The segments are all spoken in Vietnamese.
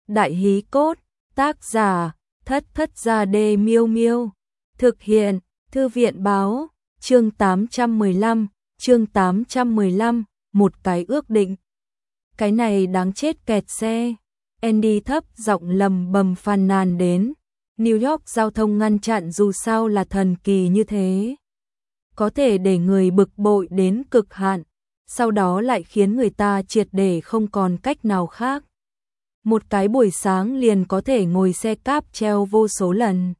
Đại hí cốt, tác giả, Thất Thất Gia Đê Miêu Miêu. Thực hiện, Thư viện báo, chương 815, một cái ước định. Cái này đáng chết kẹt xe. Andy thấp giọng lầm bầm phàn nàn đến. New York giao thông ngăn chặn dù sao là thần kỳ như thế. Có thể để người bực bội đến cực hạn, sau đó lại khiến người ta triệt để không còn cách nào khác. Một cái buổi sáng liền có thể ngồi xe cáp treo vô số lần.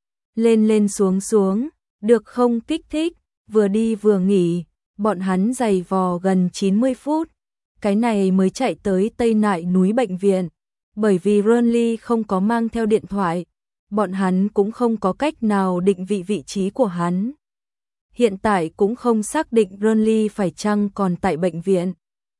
Lên lên xuống xuống, được không kích thích, vừa đi vừa nghỉ, bọn hắn giày vò gần 90 phút. Cái này mới chạy tới Tây Nại núi bệnh viện, bởi vì Ronly không có mang theo điện thoại, bọn hắn cũng không có cách nào định vị trí của hắn. Hiện tại cũng không xác định Ronly phải chăng còn tại bệnh viện,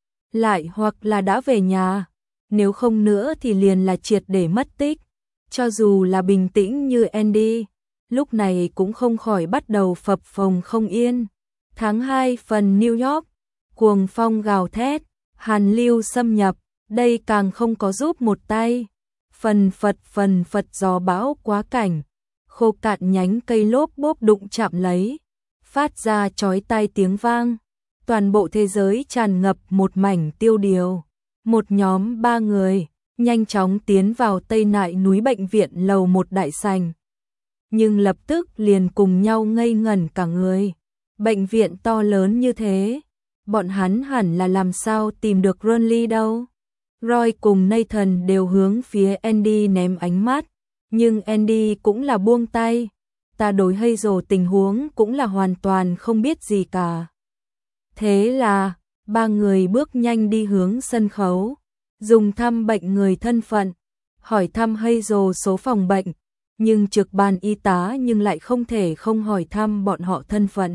lại hoặc là đã về nhà, nếu không nữa thì liền là triệt để mất tích. Cho dù là bình tĩnh như Andy, lúc này cũng không khỏi bắt đầu phập phồng không yên. Tháng 2 phần New York, cuồng phong gào thét, hàn lưu xâm nhập, đây càng không có giúp một tay. Phần phật gió bão quá cảnh, khô cạn nhánh cây lốp bốp đụng chạm lấy, phát ra chói tai tiếng vang. Toàn bộ thế giới tràn ngập một mảnh tiêu điều. Một nhóm 3 người nhanh chóng tiến vào Tây Nại núi bệnh viện lầu 1 đại sảnh. Nhưng lập tức liền cùng nhau ngây ngẩn cả người. Bệnh viện to lớn như thế, bọn hắn hẳn là làm sao tìm được Ronly đâu. Roy cùng Nathan đều hướng phía Andy ném ánh mắt, nhưng Andy cũng là buông tay. Ta đối Hazel tình huống cũng là hoàn toàn không biết gì cả. Thế là 3 người bước nhanh đi hướng sân khấu, dùng thăm bệnh người thân phận, hỏi thăm Hazel số phòng bệnh, nhưng trực ban y tá nhưng lại không thể không hỏi thăm bọn họ thân phận.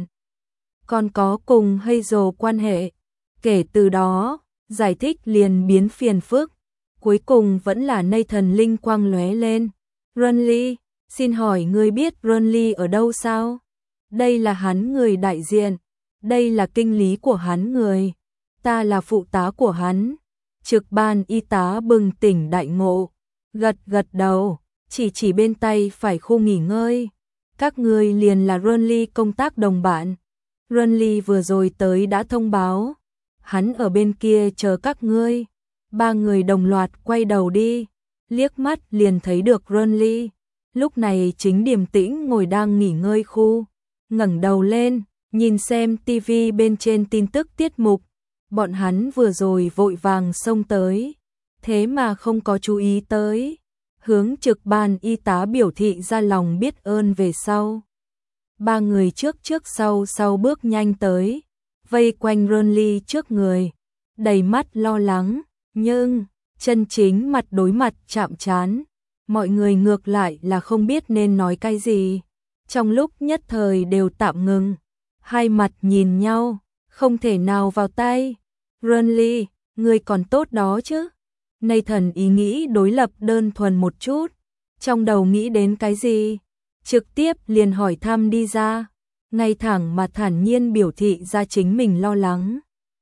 Còn có cùng Hazel quan hệ, kể từ đó, giải thích liền biến phiền phức. Cuối cùng vẫn là Nathan linh quang lóe lên. Ronly, xin hỏi ngươi biết Ronly ở đâu sao? Đây là hắn người đại diện, đây là kinh lý của hắn người, ta là phụ tá của hắn. Trực ban y tá bừng tỉnh đại ngộ, gật đầu, chỉ bên tay phải khu nghỉ ngơi. Các ngươi liền là Ronly công tác đồng bạn. Ronly vừa rồi tới đã thông báo, hắn ở bên kia chờ các ngươi. 3 người đồng loạt quay đầu đi, liếc mắt liền thấy được Ronly. Lúc này chính điềm tĩnh ngồi đang nghỉ ngơi khu, ngẩng đầu lên, nhìn xem TV bên trên tin tức tiết mục. Bọn hắn vừa rồi vội vàng xông tới, thế mà không có chú ý tới. Hướng trực ban y tá biểu thị ra lòng biết ơn về sau. 3 người trước sau bước nhanh tới, vây quanh Ronly trước người, đầy mắt lo lắng, nhưng chân chính mặt đối mặt chạm trán. Mọi người ngược lại là không biết nên nói cái gì, trong lúc nhất thời đều tạm ngừng, hai mặt nhìn nhau, không thể nào vào tay. Ronly, ngươi còn tốt đó chứ? Nathan ý nghĩ đối lập đơn thuần một chút, trong đầu nghĩ đến cái gì, trực tiếp liền hỏi thăm đi ra, ngay thẳng mà thản nhiên biểu thị ra chính mình lo lắng.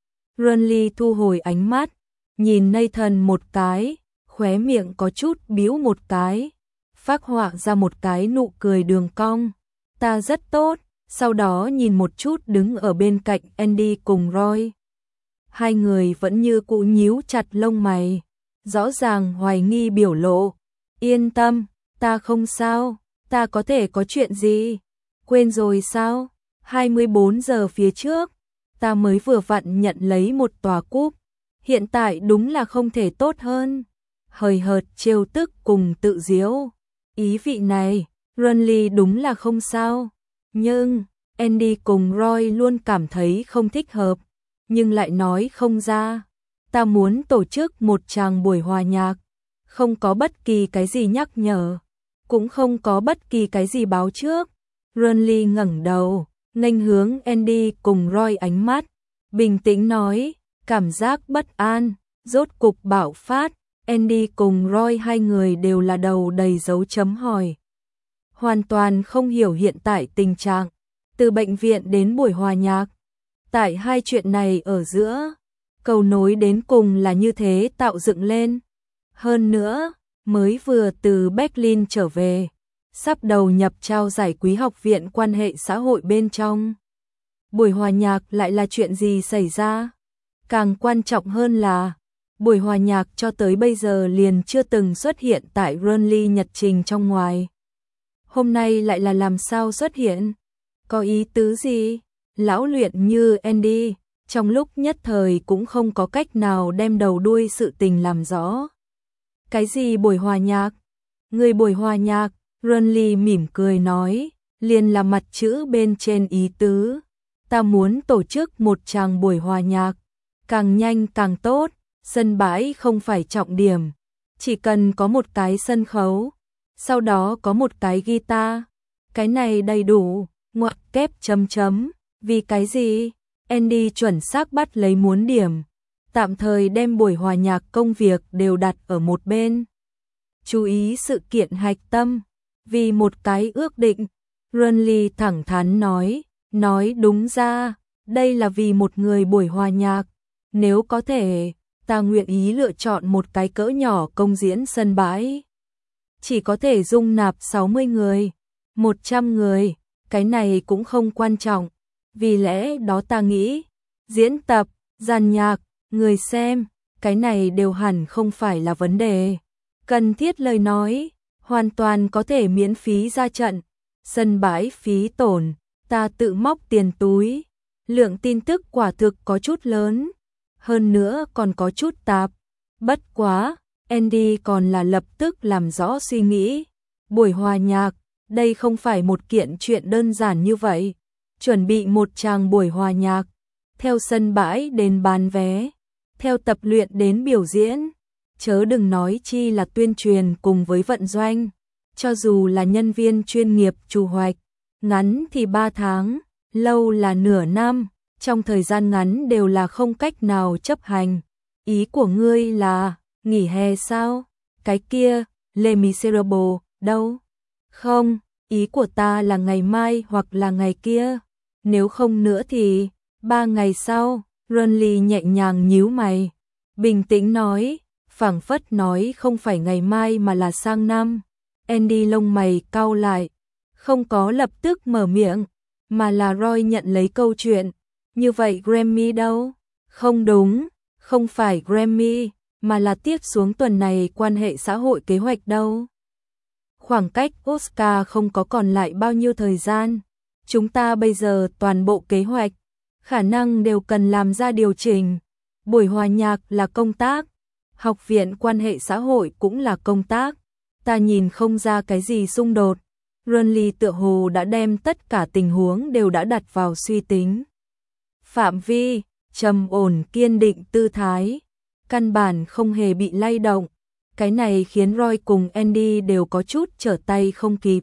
Ronly thu hồi ánh mắt, nhìn Nathan một cái, khóe miệng có chút bĩu một cái, phác họa ra một cái nụ cười đường cong. Ta rất tốt. Sau đó nhìn một chút đứng ở bên cạnh Andy cùng Roy. Hai người vẫn như cũ nhíu chặt lông mày, rõ ràng hoài nghi biểu lộ. Yên tâm, ta không sao, ta có thể có chuyện gì? Quên rồi sao? 24 giờ phía trước, ta mới vừa vặn nhận lấy một tòa cúp, hiện tại đúng là không thể tốt hơn. Hời hợt trêu tức cùng tự giễu. Ý vị này, Ronly đúng là không sao. Nhưng, Andy cùng Roy luôn cảm thấy không thích hợp, nhưng lại nói không ra. Ta muốn tổ chức một tràng buổi hòa nhạc, không có bất kỳ cái gì nhắc nhở, cũng không có bất kỳ cái gì báo trước. Ronly ngẩng đầu, nghênh hướng Andy cùng Roy ánh mắt, bình tĩnh nói, cảm giác bất an, rốt cục bạo phát. Andy cùng Roy hai người đều là đầu đầy dấu chấm hỏi. Hoàn toàn không hiểu hiện tại tình trạng, từ bệnh viện đến buổi hòa nhạc. Tại hai chuyện này ở giữa, cầu nối đến cùng là như thế tạo dựng lên. Hơn nữa, mới vừa từ Berlin trở về, sắp đầu nhập trao giải quý học viện quan hệ xã hội bên trong. Buổi hòa nhạc lại là chuyện gì xảy ra? Càng quan trọng hơn là, buổi hòa nhạc cho tới bây giờ liền chưa từng xuất hiện tại Burnley nhật trình trong ngoài. Hôm nay lại là làm sao xuất hiện? Có ý tứ gì? Lão luyện như Andy, trong lúc nhất thời cũng không có cách nào đem đầu đuôi sự tình làm rõ. Cái gì buổi hòa nhạc? Người buổi hòa nhạc, Burnley mỉm cười nói, liền là mặt chữ bên trên ý tứ. Ta muốn tổ chức một tràng buổi hòa nhạc, càng nhanh càng tốt, sân bãi không phải trọng điểm, chỉ cần có một cái sân khấu, sau đó có một cái guitar, cái này đầy đủ, ngoặc kép chấm chấm, vì cái gì? Andy chuẩn xác bắt lấy muốn điểm, tạm thời đem buổi hòa nhạc công việc đều đặt ở một bên. Chú ý sự kiện hạch tâm, vì một cái ước định, Burnley thẳng thắn nói đúng ra, đây là vì một người buổi hòa nhạc, nếu có thể, ta nguyện ý lựa chọn một cái cỡ nhỏ công diễn sân bãi. Chỉ có thể dung nạp 60 người, 100 người, cái này cũng không quan trọng, vì lẽ đó ta nghĩ, diễn tập, dàn nhạc, người xem, cái này đều hẳn không phải là vấn đề. Cần thiết lời nói, hoàn toàn có thể miễn phí ra trận, sân bãi phí tổn, ta tự móc tiền túi, lượng tin tức quả thực có chút lớn, hơn nữa còn có chút tạp, bất quá, Andy còn là lập tức làm rõ suy nghĩ, buổi hòa nhạc, đây không phải một kiện chuyện đơn giản như vậy, chuẩn bị một tràng buổi hòa nhạc, theo sân bãi đến bán vé, theo tập luyện đến biểu diễn, chớ đừng nói chi là tuyên truyền cùng với vận doanh, cho dù là nhân viên chuyên nghiệp chủ hoạch, ngắn thì 3 tháng, lâu là nửa năm, trong thời gian ngắn đều là không cách nào chấp hành. Ý của ngươi là, nghỉ hè sao? Cái kia, Les Miserables, đâu? Không, ý của ta là ngày mai hoặc là ngày kia, nếu không nữa thì, 3 ngày sau, Burnley nhẹ nhàng nhíu mày, bình tĩnh nói, phảng phất nói không phải ngày mai mà là sang năm. Andy lông mày cau lại, không có lập tức mở miệng, mà là Roy nhận lấy câu chuyện. Như vậy Grammy đâu? Không đúng, không phải Grammy, mà là tiếp xuống tuần này quan hệ xã hội kế hoạch đâu. Khoảng cách Oscar không có còn lại bao nhiêu thời gian. Chúng ta bây giờ toàn bộ kế hoạch, khả năng đều cần làm ra điều chỉnh. Buổi hòa nhạc là công tác, học viện quan hệ xã hội cũng là công tác. Ta nhìn không ra cái gì xung đột. Burnley tựa hồ đã đem tất cả tình huống đều đã đặt vào suy tính. Phạm vi, trầm ổn kiên định tư thái, căn bản không hề bị lay động. Cái này khiến Roy cùng Andy đều có chút trở tay không kịp.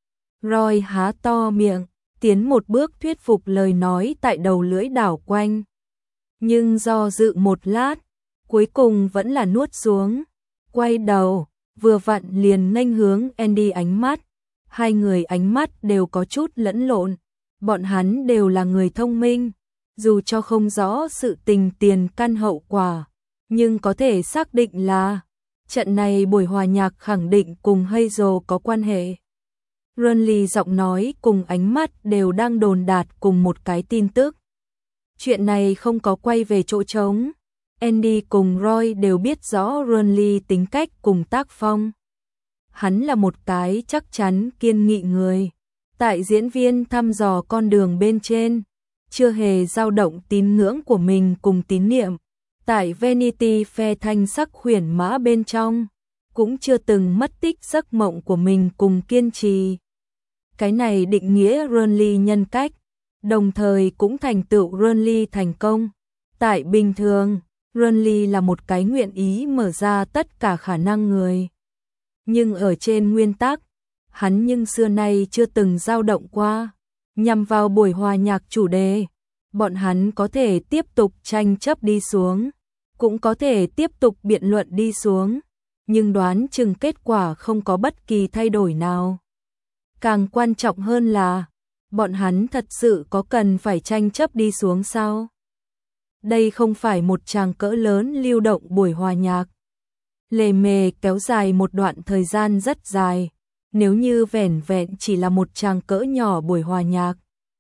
Roy há to miệng, tiến một bước thuyết phục lời nói tại đầu lưỡi đảo quanh. Nhưng do dự một lát, cuối cùng vẫn là nuốt xuống. Quay đầu, vừa vặn liền nghênh hướng Andy ánh mắt. Hai người ánh mắt đều có chút lẫn lộn. Bọn hắn đều là người thông minh. Dù cho không rõ sự tình tiền căn hậu quả, nhưng có thể xác định là trận này buổi hòa nhạc khẳng định cùng Hazel có quan hệ. Burnley giọng nói cùng ánh mắt đều đang đồn đạt cùng một cái tin tức. Chuyện này không có quay về chỗ trống. Andy cùng Roy đều biết rõ Burnley tính cách cùng tác phong. Hắn là một cái chắc chắn kiên nghị người. Tại diễn viên thăm dò con đường bên trên, chưa hề dao động tín ngưỡng của mình cùng tín niệm. Tại Vanity Fair thanh sắc khuyển mã bên trong, cũng chưa từng mất tích giấc mộng của mình cùng kiên trì. Cái này định nghĩa Burnley nhân cách, đồng thời cũng thành tựu Burnley thành công. Tại bình thường, Burnley là một cái nguyện ý mở ra tất cả khả năng người. Nhưng ở trên nguyên tắc, hắn nhưng xưa nay chưa từng dao động qua. Nhằm vào buổi hòa nhạc chủ đề, bọn hắn có thể tiếp tục tranh chấp đi xuống, cũng có thể tiếp tục biện luận đi xuống, nhưng đoán chừng kết quả không có bất kỳ thay đổi nào. Càng quan trọng hơn là, bọn hắn thật sự có cần phải tranh chấp đi xuống sao? Đây không phải một tràng cỡ lớn lưu động buổi hòa nhạc. lề mề kéo dài một đoạn thời gian rất dài, nếu như vẻn vẹn chỉ là một tràng cỡ nhỏ buổi hòa nhạc.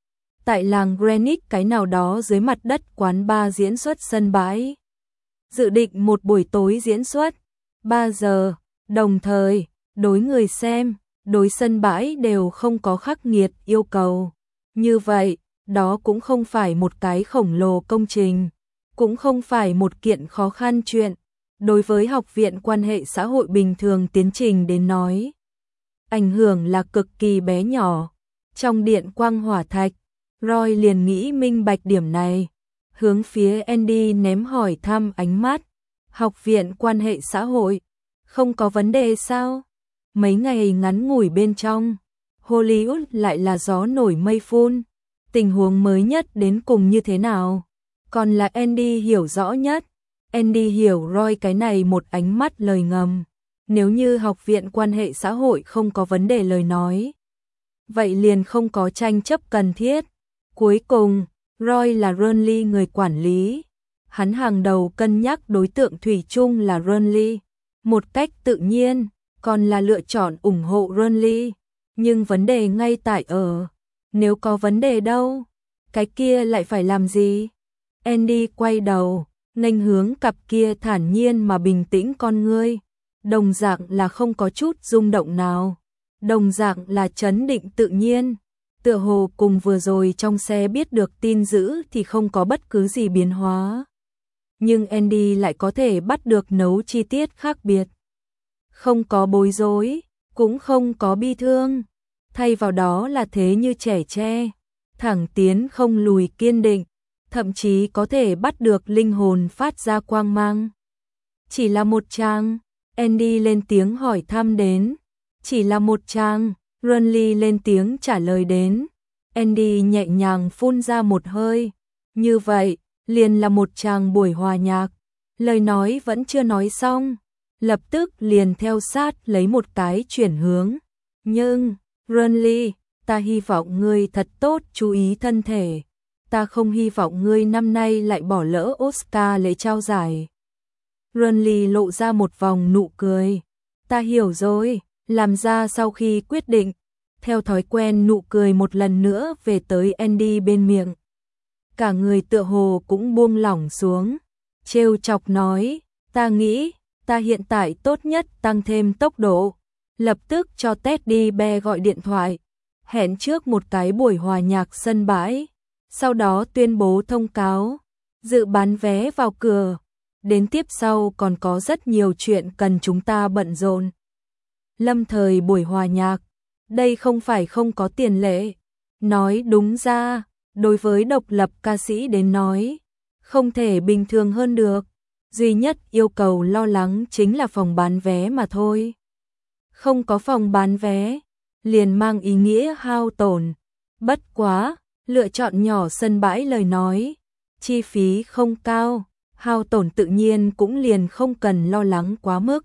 Tại làng Greenwich cái nào đó dưới mặt đất quán bar diễn xuất sân bãi. Dự định một buổi tối diễn xuất, 3 giờ, đồng thời, đối người xem, đối sân bãi đều không có khắc nghiệt yêu cầu. Như vậy, đó cũng không phải một cái khổng lồ công trình, cũng không phải một kiện khó khăn chuyện. Đối với học viện quan hệ xã hội bình thường tiến trình đến nói, ảnh hưởng là cực kỳ bé nhỏ. Trong điện quang hỏa thạch, Roy liền nghĩ minh bạch điểm này, hướng phía Andy ném hỏi thăm ánh mắt. Học viện quan hệ xã hội, không có vấn đề sao? Mấy ngày ngắn ngủi bên trong, Hollywood lại là gió nổi mây phun. Tình huống mới nhất đến cùng như thế nào? Còn là Andy hiểu rõ nhất. Andy hiểu Roy cái này một ánh mắt lời ngầm. Nếu như học viện quan hệ xã hội không có vấn đề lời nói, vậy liền không có tranh chấp cần thiết. Cuối cùng, Roy là Burnley người quản lý. Hắn hàng đầu cân nhắc đối tượng thủy chung là Burnley. Một cách tự nhiên, còn là lựa chọn ủng hộ Burnley. Nhưng vấn đề ngay tại nếu có vấn đề đâu, cái kia lại phải làm gì? Andy quay đầu, nghênh hướng cặp kia thản nhiên mà bình tĩnh con ngươi. Đồng dạng là không có chút rung động nào. Đồng dạng là trấn định tự nhiên. Tựa hồ cùng vừa rồi trong xe biết được tin dữ thì không có bất cứ gì biến hóa. Nhưng Andy lại có thể bắt được nấu chi tiết khác biệt. Không có bối rối, cũng không có bi thương. Thay vào đó là thế như trẻ tre, thẳng tiến không lùi kiên định, thậm chí có thể bắt được linh hồn phát ra quang mang. Chỉ là một chàng, Andy lên tiếng hỏi thăm đến. Chỉ là một chàng, Burnley lên tiếng trả lời đến. Andy nhẹ nhàng phun ra một hơi. Như vậy, liền là một chàng buổi hòa nhạc. Lời nói vẫn chưa nói xong, lập tức liền theo sát lấy một cái chuyển hướng. Nhưng, Burnley, ta hy vọng ngươi thật tốt chú ý thân thể. Ta không hy vọng ngươi năm nay lại bỏ lỡ Oscar lễ trao giải. Burnley lộ ra một vòng nụ cười. Ta hiểu rồi, làm ra sau khi quyết định. Theo thói quen nụ cười một lần nữa về tới Andy bên miệng. Cả người tựa hồ cũng buông lỏng xuống. Trêu chọc nói, ta nghĩ, ta hiện tại tốt nhất tăng thêm tốc độ. Lập tức cho Teddy Bear gọi điện thoại. Hẹn trước một cái buổi hòa nhạc sân bãi. Sau đó tuyên bố thông cáo. Dự bán vé vào cửa. Đến tiếp sau còn có rất nhiều chuyện cần chúng ta bận rộn. Lâm thời buổi hòa nhạc. Đây không phải không có tiền lệ. Nói đúng ra, đối với độc lập ca sĩ đến nói, không thể bình thường hơn được. Duy nhất yêu cầu lo lắng chính là phòng bán vé mà thôi. Không có phòng bán vé, liền mang ý nghĩa hao tổn. Bất quá, lựa chọn nhỏ sân bãi lời nói, chi phí không cao, hao tổn tự nhiên cũng liền không cần lo lắng quá mức.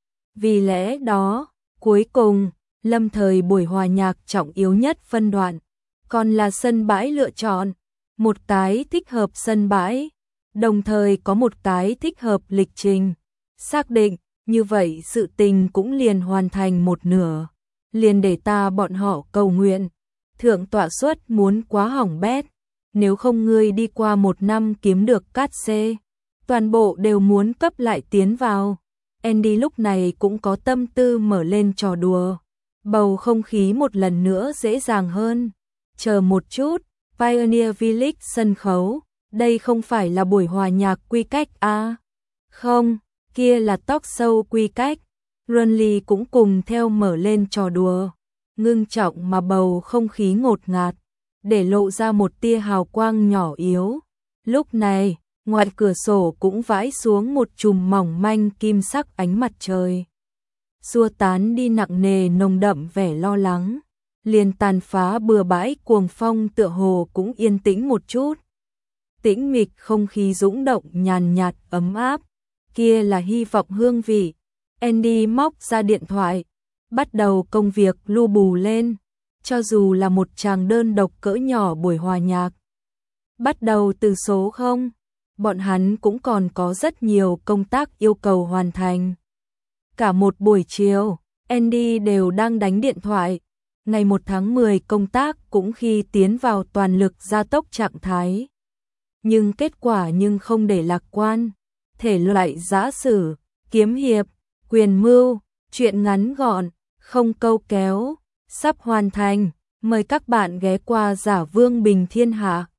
Vì lẽ đó, cuối cùng, lâm thời buổi hòa nhạc trọng yếu nhất phân đoạn, còn là sân bãi lựa chọn, một cái thích hợp sân bãi, đồng thời có một cái thích hợp lịch trình, xác định, như vậy sự tình cũng liền hoàn thành một nửa, liền để ta bọn họ cầu nguyện, thượng tọa suất muốn quá hỏng bét, nếu không ngươi đi qua 1 năm kiếm được cát xê, toàn bộ đều muốn cấp lại tiến vào. Andy lúc này cũng có tâm tư mở lên trò đùa, bầu không khí một lần nữa dễ dàng hơn. Chờ một chút, Pioneer Village sân khấu, đây không phải là buổi hòa nhạc quy cách à? Không, kia là talk show quy cách. Burnley cũng cùng theo mở lên trò đùa, ngưng trọng mà bầu không khí ngột ngạt, để lộ ra một tia hào quang nhỏ yếu. Lúc này, ngoài cửa sổ cũng vãi xuống một chùm mỏng manh kim sắc ánh mặt trời, xua tán đi nặng nề nồng đậm vẻ lo lắng, liền tàn phá bừa bãi cuồng phong tựa hồ cũng yên tĩnh một chút. Tĩnh mịch không khí dũng động nhàn nhạt ấm áp, kia là hy vọng hương vị. Andy móc ra điện thoại, bắt đầu công việc lu bù lên, cho dù là một tràng đơn độc cỡ nhỏ buổi hòa nhạc. Bắt đầu từ số 0, bọn hắn cũng còn có rất nhiều công tác yêu cầu hoàn thành. Cả một buổi chiều, Andy đều đang đánh điện thoại. Ngày 1 tháng 10 công tác cũng khi tiến vào toàn lực gia tốc trạng thái. Nhưng kết quả không để lạc quan. Thể loại giã sử, kiếm hiệp, quyền mưu, truyện ngắn gọn, không câu kéo, sắp hoàn thành. Mời các bạn ghé qua Giả Vương Bình Thiên Hạ.